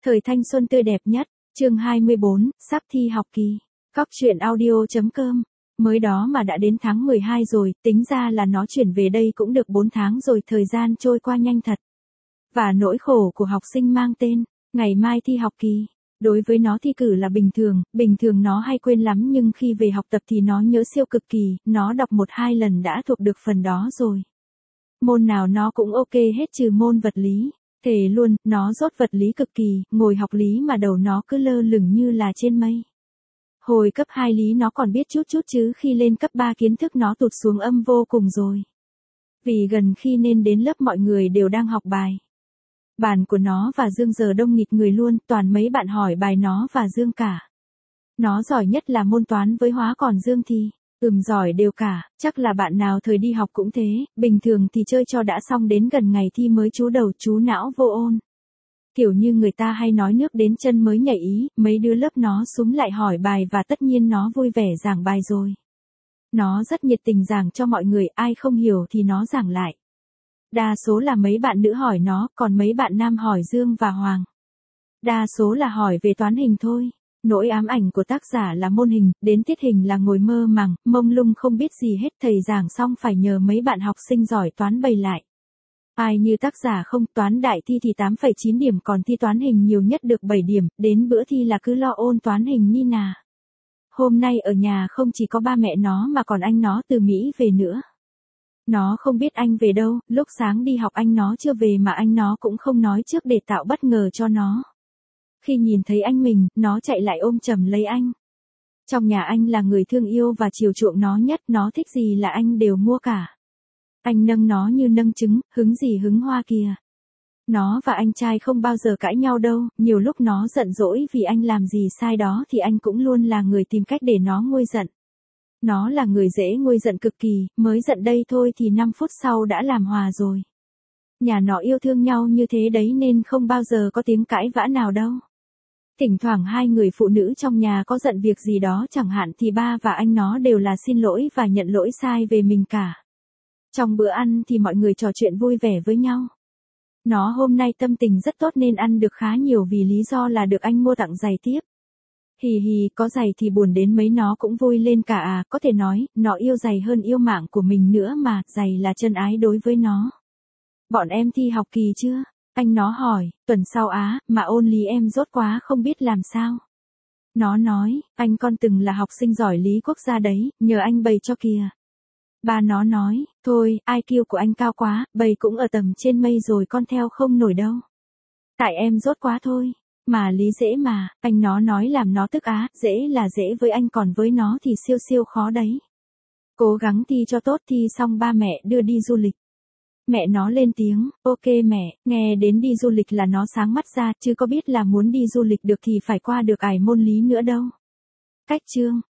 Thời thanh xuân tươi đẹp nhất, chương 24, sắp thi học kỳ. Cóc truyện audio.com. Mới đó mà đã đến tháng 12 rồi, tính ra là nó chuyển về đây cũng được 4 tháng rồi, thời gian trôi qua nhanh thật. Và nỗi khổ của học sinh mang tên, ngày mai thi học kỳ. Đối với nó thi cử là bình thường nó hay quên lắm, nhưng khi về học tập thì nó nhớ siêu cực kỳ, nó đọc 1-2 lần đã thuộc được phần đó rồi. Môn nào nó cũng ok hết trừ môn vật lý. Thề luôn, nó dốt vật lý cực kỳ, ngồi học lý mà đầu nó cứ lơ lửng như là trên mây. Hồi cấp 2 lý nó còn biết chút chứ khi lên cấp 3 kiến thức nó tụt xuống âm vô cùng rồi. Vì gần khi nên đến lớp mọi người đều đang học bài. Bàn của nó và Dương giờ đông nghịt người luôn, toàn mấy bạn hỏi bài nó và Dương cả. Nó giỏi nhất là môn toán với hóa, còn Dương thì giỏi đều cả, chắc là bạn nào thời đi học cũng thế, bình thường thì chơi cho đã xong, đến gần ngày thi mới chú đầu chú não vô ôn. Kiểu như người ta hay nói nước đến chân mới nhảy ý, mấy đứa lớp nó súm lại hỏi bài và tất nhiên nó vui vẻ giảng bài rồi. Nó rất nhiệt tình giảng cho mọi người, ai không hiểu thì nó giảng lại. Đa số là mấy bạn nữ hỏi nó, còn mấy bạn nam hỏi Dương và Hoàng. Đa số là hỏi về toán hình thôi. Nỗi ám ảnh của tác giả là môn hình, đến tiết hình là ngồi mơ màng, mông lung không biết gì hết, thầy giảng xong phải nhờ mấy bạn học sinh giỏi toán bày lại. Ai như tác giả không, toán đại thi thì 8,9 điểm, còn thi toán hình nhiều nhất được 7 điểm, đến bữa thi là cứ lo ôn toán hình ni nà. Hôm nay ở nhà không chỉ có ba mẹ nó mà còn anh nó từ Mỹ về nữa. Nó không biết anh về đâu, lúc sáng đi học anh nó chưa về mà anh nó cũng không nói trước để tạo bất ngờ cho nó. Khi nhìn thấy anh mình, nó chạy lại ôm chầm lấy anh. Trong nhà anh là người thương yêu và chiều chuộng nó nhất, nó thích gì là anh đều mua cả. Anh nâng nó như nâng trứng, hứng gì hứng hoa kìa. Nó và anh trai không bao giờ cãi nhau đâu, nhiều lúc nó giận dỗi vì anh làm gì sai đó thì anh cũng luôn là người tìm cách để nó nguôi giận. Nó là người dễ nguôi giận cực kỳ, mới giận đây thôi thì 5 phút sau đã làm hòa rồi. Nhà nó yêu thương nhau như thế đấy nên không bao giờ có tiếng cãi vã nào đâu. Thỉnh thoảng hai người phụ nữ trong nhà có giận việc gì đó chẳng hạn thì ba và anh nó đều là xin lỗi và nhận lỗi sai về mình cả. Trong bữa ăn thì mọi người trò chuyện vui vẻ với nhau. Nó hôm nay tâm tình rất tốt nên ăn được khá nhiều vì lý do là được anh mua tặng giày tiếp. Hì hì, có giày thì buồn đến mấy nó cũng vui lên cả à, có thể nói, nó yêu giày hơn yêu mạng của mình nữa mà, giày là chân ái đối với nó. Bọn em thi học kỳ chưa? Anh nó hỏi, tuần sau á, mà ôn lý em dốt quá không biết làm sao. Nó nói, anh con từng là học sinh giỏi lý quốc gia đấy, nhờ anh bày cho kìa. Ba nó nói, thôi, IQ của anh cao quá, bày cũng ở tầm trên mây rồi, con theo không nổi đâu. Tại em dốt quá thôi. Mà lý dễ mà, anh nó nói làm nó tức á, dễ là dễ với anh còn với nó thì siêu siêu khó đấy. Cố gắng thi cho tốt, thi xong ba mẹ đưa đi du lịch. Mẹ nó lên tiếng, ok mẹ, nghe đến đi du lịch là nó sáng mắt ra, chứ có biết là muốn đi du lịch được thì phải qua được ải môn lý nữa đâu. Cách chương.